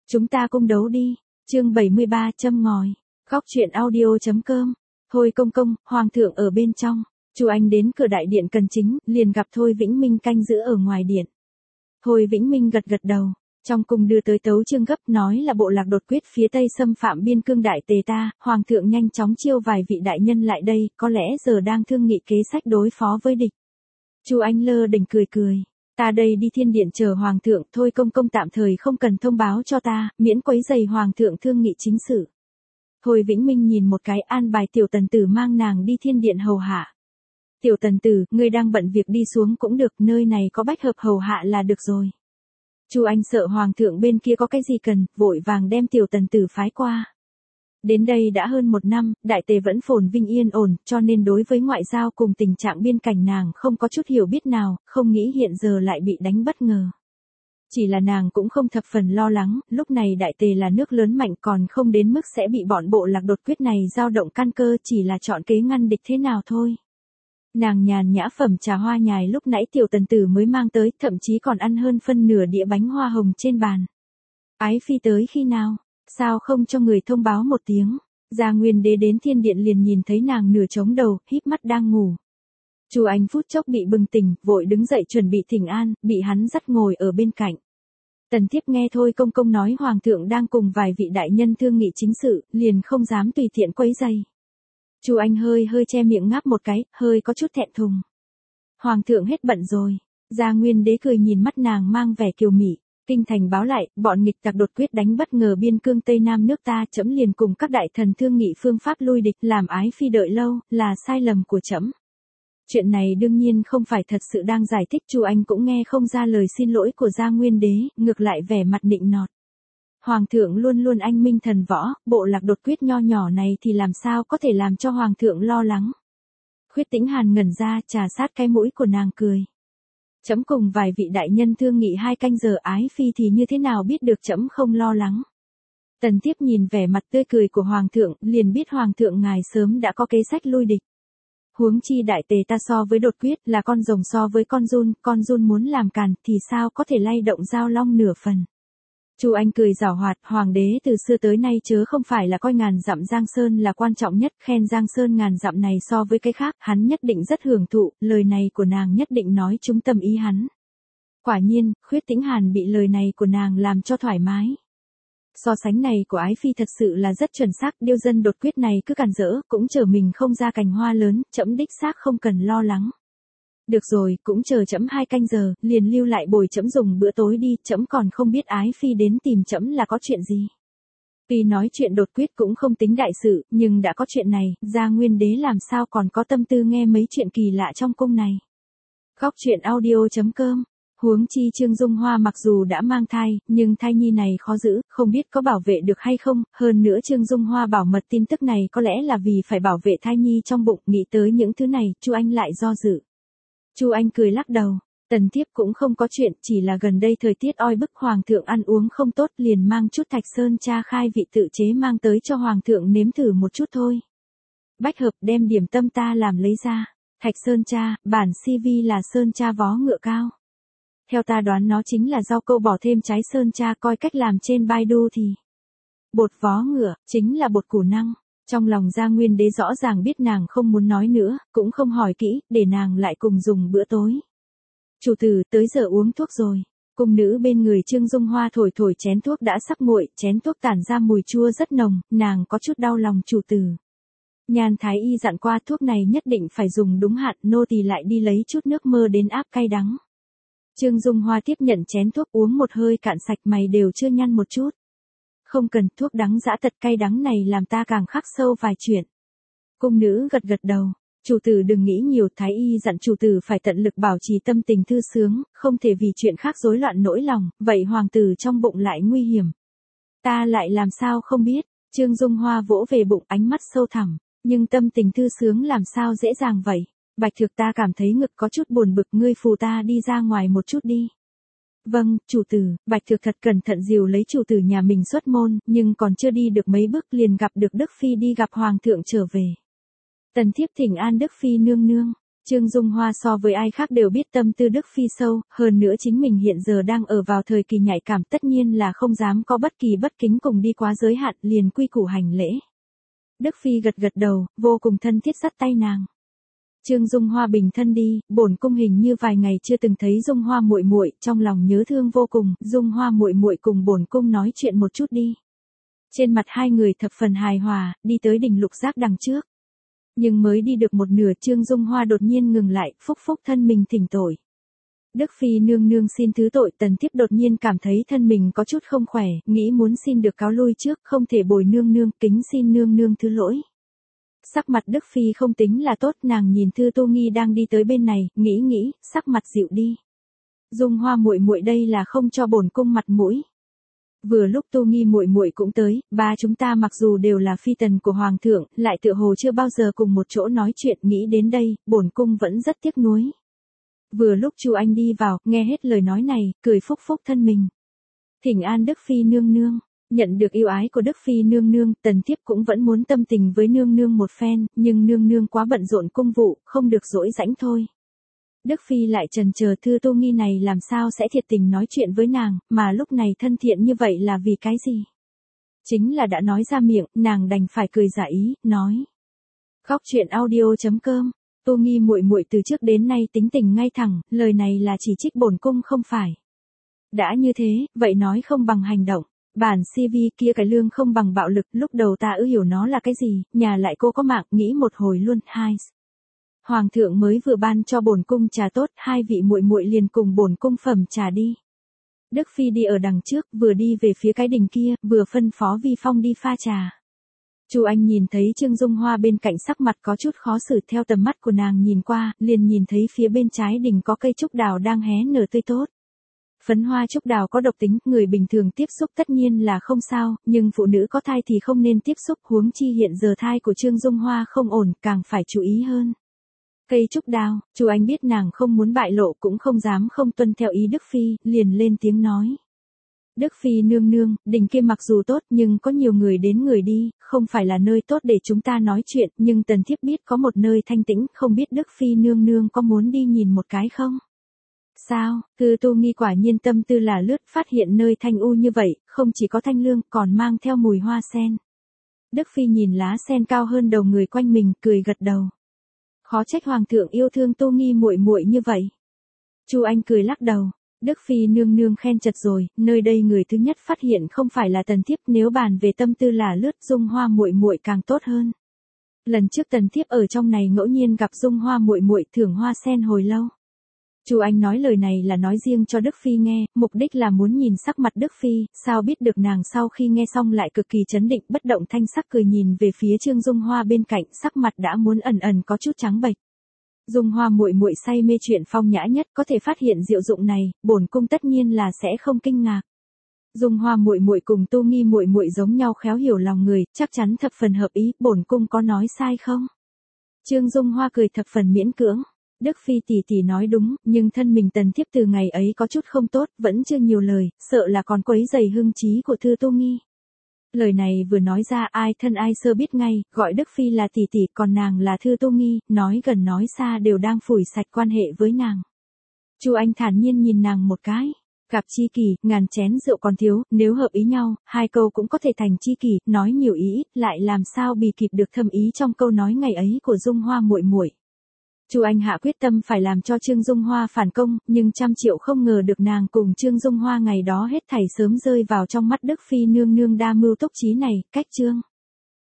Chúng ta cung đấu đi. Chương 73 châm ngòi. Góc truyện audio.com. Thôi công công, hoàng thượng ở bên trong. Chu Anh đến cửa đại điện cần chính, liền gặp Thôi Vĩnh Minh canh giữ ở ngoài điện. Thôi Vĩnh Minh gật gật đầu. Trong cung đưa tới tấu chương gấp, nói là bộ lạc đột quyết phía tây xâm phạm biên cương đại tề ta, hoàng thượng nhanh chóng chiêu vài vị đại nhân lại đây, có lẽ giờ đang thương nghị kế sách đối phó với địch. Chu Anh lơ đỉnh cười cười. Ta đây đi thiên điện chờ hoàng thượng, thôi công công tạm thời không cần thông báo cho ta, miễn quấy rầy hoàng thượng thương nghị chính sự. Thôi Vĩnh Minh nhìn một cái, an bài tiểu tần tử mang nàng đi thiên điện hầu hạ. Tiểu tần tử, ngươi đang bận việc đi xuống cũng được, nơi này có bách hợp hầu hạ là được rồi. Chu Anh sợ hoàng thượng bên kia có cái gì cần, vội vàng đem tiểu tần tử phái qua. Đến đây đã hơn 1 năm, đại tề vẫn phồn vinh yên ổn, cho nên đối với ngoại giao cùng tình trạng biên cảnh nàng không có chút hiểu biết nào, không nghĩ hiện giờ lại bị đánh bất ngờ. Chỉ là nàng cũng không thập phần lo lắng, lúc này đại tề là nước lớn mạnh còn không đến mức sẽ bị bọn bộ lạc đột quyết này dao động căn cơ, chỉ là chọn kế ngăn địch thế nào thôi. Nàng nhàn nhã phẩm trà hoa nhài lúc nãy tiểu tần tử mới mang tới, thậm chí còn ăn hơn phân nửa đĩa bánh hoa hồng trên bàn. Ái phi tới khi nào? Sao không cho người thông báo một tiếng? Gia Nguyên Đế đến thiên điện liền nhìn thấy nàng nửa chống đầu, híp mắt đang ngủ. Chu Anh phút chốc bị bừng tỉnh, vội đứng dậy chuẩn bị thỉnh an, bị hắn dắt ngồi ở bên cạnh. Tần Thiếp nghe Thôi công công nói hoàng thượng đang cùng vài vị đại nhân thương nghị chính sự, liền không dám tùy tiện quấy rầy. Chu Anh hơi che miệng ngáp một cái, hơi có chút thẹn thùng. Hoàng thượng hết bận rồi. Gia Nguyên Đế cười nhìn mắt nàng mang vẻ kiều mị. Kinh thành báo lại, bọn nghịch tặc đột quyết đánh bất ngờ biên cương Tây Nam nước ta, trẫm liền cùng các đại thần thương nghị phương pháp lui địch, làm ái phi đợi lâu, là sai lầm của trẫm. Chuyện này đương nhiên không phải thật sự đang giải thích, Chu Anh cũng nghe không ra lời xin lỗi của Gia Nguyên Đế, ngược lại vẻ mặt nịnh nọt. Hoàng thượng luôn luôn anh minh thần võ, bộ lạc đột quyết nho nhỏ này thì làm sao có thể làm cho hoàng thượng lo lắng. Khuyết Tĩnh Hàn ngẩn ra, trà sát cái mũi của nàng cười. Trẫm cùng vài vị đại nhân thương nghị 2 canh giờ, ái phi thì như thế nào biết được trẫm không lo lắng. Tần Thiếp nhìn vẻ mặt tươi cười của hoàng thượng, liền biết hoàng thượng ngài sớm đã có kế sách lui địch. Huống chi đại tề ta so với đột quyết là con rồng so với con giun muốn làm càn thì sao có thể lay động Giao Long nửa phần. Chu Anh cười giảo hoạt, hoàng đế từ xưa tới nay chớ không phải là coi ngàn dặm Giang Sơn là quan trọng nhất, khen Giang Sơn ngàn dặm này so với cái khác, hắn nhất định rất hưởng thụ, lời này của nàng nhất định nói trúng tâm ý hắn. Quả nhiên, Khuyết Tĩnh Hàn bị lời này của nàng làm cho thoải mái. So sánh này của ái phi thật sự là rất chuẩn xác, điêu dân đột quyết này cứ cản rỡ, cũng chờ mình không ra cành hoa lớn, trẫm đích xác không cần lo lắng. Được rồi, cũng chờ trẫm 2 canh giờ, liền lưu lại bồi trẫm dùng bữa tối đi, trẫm còn không biết ái phi đến tìm trẫm là có chuyện gì. Tuy nói chuyện đột quyết cũng không tính đại sự, nhưng đã có chuyện này, Gia Nguyên Đế làm sao còn có tâm tư nghe mấy chuyện kỳ lạ trong cung này. Góc truyện audio.com. Huống chi Trương Dung Hoa mặc dù đã mang thai, nhưng thai nhi này khó giữ, không biết có bảo vệ được hay không, hơn nữa Trương Dung Hoa bảo mật tin tức này có lẽ là vì phải bảo vệ thai nhi trong bụng, nghĩ tới những thứ này, Chu Anh lại do dự. Chu Anh cười lắc đầu, Tần Thiếp cũng không có chuyện, chỉ là gần đây thời tiết oi bức, hoàng thượng ăn uống không tốt, liền mang chút Thạch Sơn cha khai vị tự chế mang tới cho hoàng thượng nếm thử một chút thôi. Bách hợp đem điểm tâm ta làm lấy ra. Thạch Sơn cha, bản CV là Sơn cha vó ngựa cao. Theo ta đoán nó chính là rau câu bỏ thêm trái Sơn cha, coi cách làm trên Baidu thì bột vó ngựa chính là bột củ năng. Trong lòng Gia Nguyên Đế rõ ràng biết nàng không muốn nói nữa, cũng không hỏi kỹ, để nàng lại cùng dùng bữa tối. Chủ tử, tới giờ uống thuốc rồi. Cung nữ bên người Trương Dung Hoa thổi chén thuốc đã sắc nguội, chén thuốc tản ra mùi chua rất nồng, nàng có chút đau lòng chủ tử. Nhan Thái Y dặn qua thuốc này nhất định phải dùng đúng hạn, nô tỳ lại đi lấy chút nước mơ đến áp cay đắng. Trương Dung Hoa tiếp nhận chén thuốc uống một hơi cạn sạch, mày đều chưa nhăn một chút. Không cần, thuốc đắng dã tật cay đắng này làm ta càng khắc sâu vài chuyện. Cung nữ gật đầu. Chủ tử đừng nghĩ nhiều, Thái Y dặn chủ tử phải tận lực bảo trì tâm tình thư sướng, không thể vì chuyện khác rối loạn nỗi lòng, vậy hoàng tử trong bụng lại nguy hiểm. Ta lại làm sao không biết. Trương Dung Hoa vỗ về bụng, ánh mắt sâu thẳm, nhưng tâm tình thư sướng làm sao dễ dàng vậy. Bạch Thược, ta cảm thấy ngực có chút buồn bực, ngươi phù ta đi ra ngoài một chút đi. Vâng, chủ tử. Bạch Thược thật cẩn thận dìu lấy chủ tử nhà mình xuất môn, nhưng còn chưa đi được mấy bước liền gặp được Đức Phi đi gặp hoàng thượng trở về. Tần Thiếp thỉnh an Đức Phi nương nương. Trương Dung Hoa so với ai khác đều biết tâm tư Đức Phi sâu, hơn nữa chính mình hiện giờ đang ở vào thời kỳ nhạy cảm, tất nhiên là không dám có bất kỳ bất kính cùng đi quá giới hạn, liền quy củ hành lễ. Đức Phi gật gật đầu, vô cùng thân thiết dắt tay nàng. Trương Dung Hoa bình thân đi, bổn cung hình như vài ngày chưa từng thấy Dung Hoa muội muội, trong lòng nhớ thương vô cùng, Dung Hoa muội muội cùng bổn cung nói chuyện một chút đi. Trên mặt hai người thập phần hài hòa, đi tới đỉnh Lục Giác đằng trước. Nhưng mới đi được một nửa, Trương Dung Hoa đột nhiên ngừng lại, phúc phúc thân mình thỉnh tội. Đức Phi nương nương xin thứ tội. Tần Thiếp đột nhiên cảm thấy thân mình có chút không khỏe, nghĩ muốn xin được cáo lui trước, không thể bồi nương nương, kính xin nương nương thứ lỗi. Sắc mặt Đức Phi không tính là tốt, nàng nhìn Thư Tô Nghi đang đi tới bên này, nghĩ, sắc mặt dịu đi. Dung Hoa muội muội đây là không cho bổn cung mặt mũi. Vừa lúc Tô Nghi muội muội cũng tới, ba chúng ta mặc dù đều là phi tần của hoàng thượng, lại tựa hồ chưa bao giờ cùng một chỗ nói chuyện, nghĩ đến đây, bổn cung vẫn rất tiếc nuối. Vừa lúc Chu Anh đi vào, nghe hết lời nói này, cười phúc phúc thân mình. Thỉnh an Đức Phi nương nương. Nhận được yêu ái của Đức Phi nương nương, Tần Thiếp cũng vẫn muốn tâm tình với nương nương một phen, nhưng nương nương quá bận rộn cung vụ, không được rỗi rãnh thôi. Đức Phi lại chần chờ, Thư Tô Nghi này làm sao sẽ thiệt tình nói chuyện với nàng, mà lúc này thân thiện như vậy là vì cái gì? Chính là đã nói ra miệng, nàng đành phải cười giả ý, nói. Khóc chuyện audio.com. Tô Nghi muội muội từ trước đến nay tính tình ngay thẳng, lời này là chỉ trích bổn cung không phải. Đã như thế, vậy nói không bằng hành động. Bản CV kia cái lương không bằng bạo lực, lúc đầu ta hiểu nó là cái gì, nhà lại cô có mạng, nghĩ một hồi luôn. Hai. Hoàng thượng mới vừa ban cho bổn cung trà tốt, hai vị muội muội liền cùng bổn cung phẩm trà đi. Đức Phi đi ở đằng trước, vừa đi về phía cái đình kia, vừa phân phó Vi Phong đi pha trà. Chu Anh nhìn thấy Trương Dung Hoa bên cạnh sắc mặt có chút khó xử, theo tầm mắt của nàng nhìn qua, liền nhìn thấy phía bên trái đình có cây trúc đào đang hé nở tươi tốt. Phấn hoa trúc đào có độc tính, người bình thường tiếp xúc tất nhiên là không sao, nhưng phụ nữ có thai thì không nên tiếp xúc, huống chi hiện giờ thai của Trương Dung Hoa không ổn, càng phải chú ý hơn. Cây trúc đào, Chu Anh biết nàng không muốn bại lộ, cũng không dám không tuân theo ý Đức Phi, liền lên tiếng nói. Đức Phi nương nương, đình kia mặc dù tốt nhưng có nhiều người đến người đi, không phải là nơi tốt để chúng ta nói chuyện, nhưng Tần Thiếp biết có một nơi thanh tĩnh, không biết Đức Phi nương nương có muốn đi nhìn một cái không? Sao, Thư Tô Nghi quả nhiên tâm tư là lướt, phát hiện nơi thanh u như vậy, không chỉ có thanh lương, còn mang theo mùi hoa sen. Đức Phi nhìn lá sen cao hơn đầu người quanh mình, cười gật đầu. Khó trách hoàng thượng yêu thương Tô Nghi muội muội như vậy. Chu Anh cười lắc đầu. Đức Phi nương nương khen chật rồi, nơi đây người thứ nhất phát hiện không phải là Tần Thiếp, nếu bàn về tâm tư là lướt, Dung Hoa muội muội càng tốt hơn. Lần trước Tần Thiếp ở trong này ngẫu nhiên gặp Dung Hoa muội muội thưởng hoa sen hồi lâu. Chu Anh nói lời này là nói riêng cho Đức Phi nghe, mục đích là muốn nhìn sắc mặt Đức Phi, sao biết được nàng sau khi nghe xong lại cực kỳ chấn định, bất động thanh sắc cười nhìn về phía Trương Dung Hoa bên cạnh, sắc mặt đã muốn ẩn có chút trắng bệch. Dung Hoa muội muội say mê chuyện phong nhã nhất, có thể phát hiện diệu dụng này, bổn cung tất nhiên là sẽ không kinh ngạc. Dung Hoa muội muội cùng Tô Nghi muội muội giống nhau, khéo hiểu lòng người, chắc chắn thập phần hợp ý, bổn cung có nói sai không? Trương Dung Hoa cười thập phần miễn cưỡng. Đức Phi tỷ tỷ nói đúng, nhưng thân mình Tần Thiếp từ ngày ấy có chút không tốt, vẫn chưa nhiều lời, sợ là còn quấy rầy hưng trí của Thư Tô Nghi. Lời này vừa nói ra, ai thân ai sơ biết ngay, gọi Đức Phi là tỷ tỷ, còn nàng là Thư Tô Nghi, nói gần nói xa đều đang phủi sạch quan hệ với nàng. Chu Anh thản nhiên nhìn nàng một cái. Gặp tri kỷ, ngàn chén rượu còn thiếu, nếu hợp ý nhau, hai câu cũng có thể thành tri kỷ, nói nhiều ý ít, lại làm sao bì kịp được thâm ý trong câu nói ngày ấy của Dung Hoa muội muội. Chu Anh hạ quyết tâm phải làm cho Trương Dung Hoa phản công, nhưng trăm triệu không ngờ được nàng cùng Trương Dung Hoa ngày đó hết thảy sớm rơi vào trong mắt Đức Phi nương nương đa mưu túc trí này, cách Trương